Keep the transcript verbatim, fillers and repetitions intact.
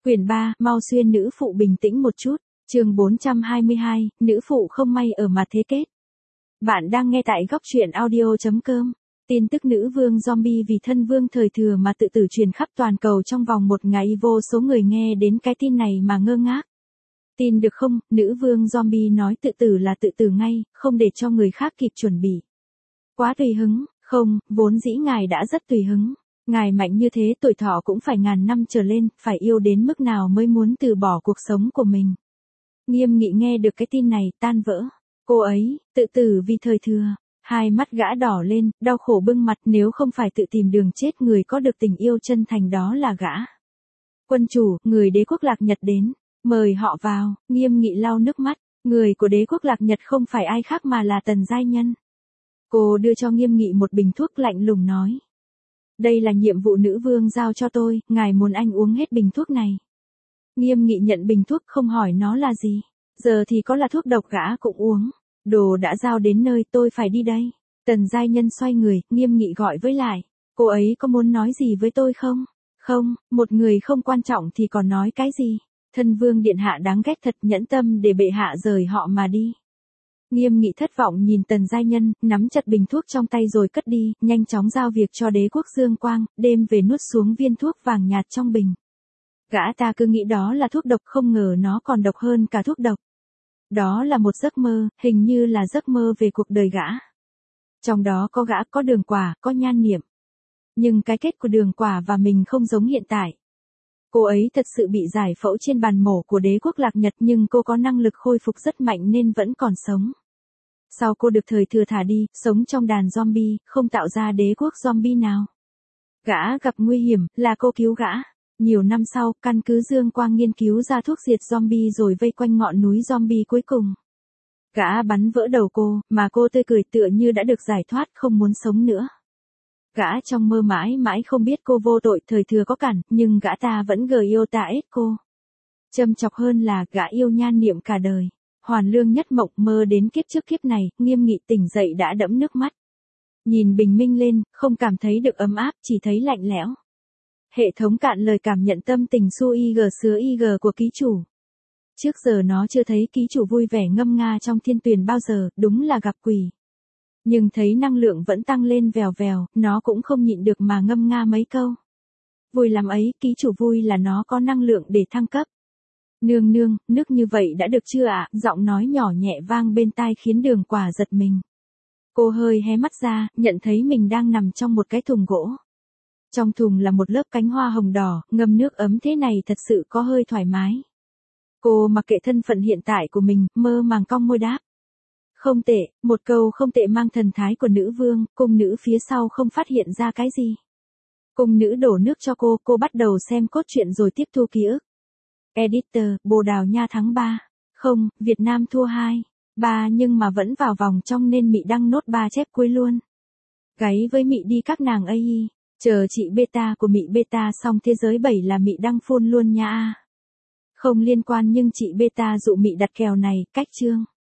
Quyển ba, mau xuyên nữ phụ bình tĩnh một chút. Chương bốn trăm hai mươi hai, nữ phụ không may ở mà thế kết. Bạn đang nghe tại góc truyện audio chấm com. Tin tức nữ vương zombie vì thân vương thời thừa mà tự tử truyền khắp toàn cầu trong vòng một ngày, vô số người nghe đến cái tin này mà ngơ ngác. Tin được không, nữ vương zombie nói tự tử là tự tử ngay, không để cho người khác kịp chuẩn bị. Quá tùy hứng, không, vốn dĩ ngài đã rất tùy hứng. Ngài mạnh như thế, tuổi thọ cũng phải ngàn năm trở lên, phải yêu đến mức nào mới muốn từ bỏ cuộc sống của mình. Nghiêm Nghị nghe được cái tin này, tan vỡ. Cô ấy, tự tử vì thời thừa. Hai mắt gã đỏ lên, đau khổ bưng mặt, nếu không phải tự tìm đường chết, người có được tình yêu chân thành đó là gã. Quân chủ, người đế quốc Lạc Nhật đến, mời họ vào. Nghiêm Nghị lau nước mắt, người của đế quốc Lạc Nhật không phải ai khác mà là Tần Giai Nhân. Cô đưa cho Nghiêm Nghị một bình thuốc, lạnh lùng nói. Đây là nhiệm vụ nữ vương giao cho tôi, ngài muốn anh uống hết bình thuốc này. Nghiêm Nghị nhận bình thuốc, không hỏi nó là gì. Giờ thì có là thuốc độc, gã cũng uống. Đồ đã giao đến nơi, tôi phải đi đây. Tần Giai Nhân xoay người, Nghiêm Nghị gọi với lại. Cô ấy có muốn nói gì với tôi không? Không, một người không quan trọng thì còn nói cái gì? Thân vương điện hạ đáng ghét thật, nhẫn tâm để bệ hạ rời họ mà đi. Nghiêm Nghị thất vọng nhìn Tần Giai Nhân, nắm chặt bình thuốc trong tay rồi cất đi, nhanh chóng giao việc cho đế quốc Dương Quang, đêm về nuốt xuống viên thuốc vàng nhạt trong bình. Gã ta cứ nghĩ đó là thuốc độc, không ngờ nó còn độc hơn cả thuốc độc. Đó là một giấc mơ, hình như là giấc mơ về cuộc đời gã. Trong đó có gã, có Đường Quả, có Nhan Niệm. Nhưng cái kết của Đường Quả và mình không giống hiện tại. Cô ấy thật sự bị giải phẫu trên bàn mổ của đế quốc Lạc Nhật, nhưng cô có năng lực khôi phục rất mạnh nên vẫn còn sống. Sau cô được thời thừa thả đi, sống trong đàn zombie, không tạo ra đế quốc zombie nào. Gã gặp nguy hiểm, là cô cứu gã. Nhiều năm sau, căn cứ Dương Quang nghiên cứu ra thuốc diệt zombie rồi vây quanh ngọn núi zombie cuối cùng. Gã bắn vỡ đầu cô, mà cô tươi cười tựa như đã được giải thoát, không muốn sống nữa. Gã trong mơ mãi mãi không biết cô vô tội, thời thừa có cản, nhưng gã ta vẫn gờ yêu ta ết cô. Châm chọc hơn là gã yêu Nhan Niệm cả đời. Hoàn lương nhất mộng, mơ đến kiếp trước kiếp này. Nghiêm Nghị tỉnh dậy đã đẫm nước mắt. Nhìn bình minh lên, không cảm thấy được ấm áp, chỉ thấy lạnh lẽo. Hệ thống cạn lời cảm nhận tâm tình su ig sứa ig của ký chủ. Trước giờ nó chưa thấy ký chủ vui vẻ ngâm nga trong thiên tuyền bao giờ, đúng là gặp quỷ. Nhưng thấy năng lượng vẫn tăng lên vèo vèo, nó cũng không nhịn được mà ngâm nga mấy câu. Vui lắm ấy, ký chủ vui là nó có năng lượng để thăng cấp. Nương nương, nước như vậy đã được chưa ạ? Giọng nói nhỏ nhẹ vang bên tai khiến Đường Quả giật mình. Cô hơi hé mắt ra, nhận thấy mình đang nằm trong một cái thùng gỗ. Trong thùng là một lớp cánh hoa hồng đỏ, ngâm nước ấm thế này thật sự có hơi thoải mái. Cô mặc kệ thân phận hiện tại của mình, mơ màng cong môi đáp. Không tệ, một câu không tệ mang thần thái của nữ vương. Cung nữ phía sau không phát hiện ra cái gì. Cung nữ đổ nước cho cô, cô bắt đầu xem cốt truyện rồi tiếp thu ký ức. Editor, Bồ Đào Nha thắng ba. Không, Việt Nam thua hai. ba nhưng mà vẫn vào vòng trong nên Mị đăng nốt ba chép cuối luôn. Gáy với Mị đi các nàng ấy. Chờ chị beta của Mị beta xong thế giới bảy là Mị đăng full luôn nha. Không liên quan nhưng chị beta dụ Mị đặt kèo này, cách chương.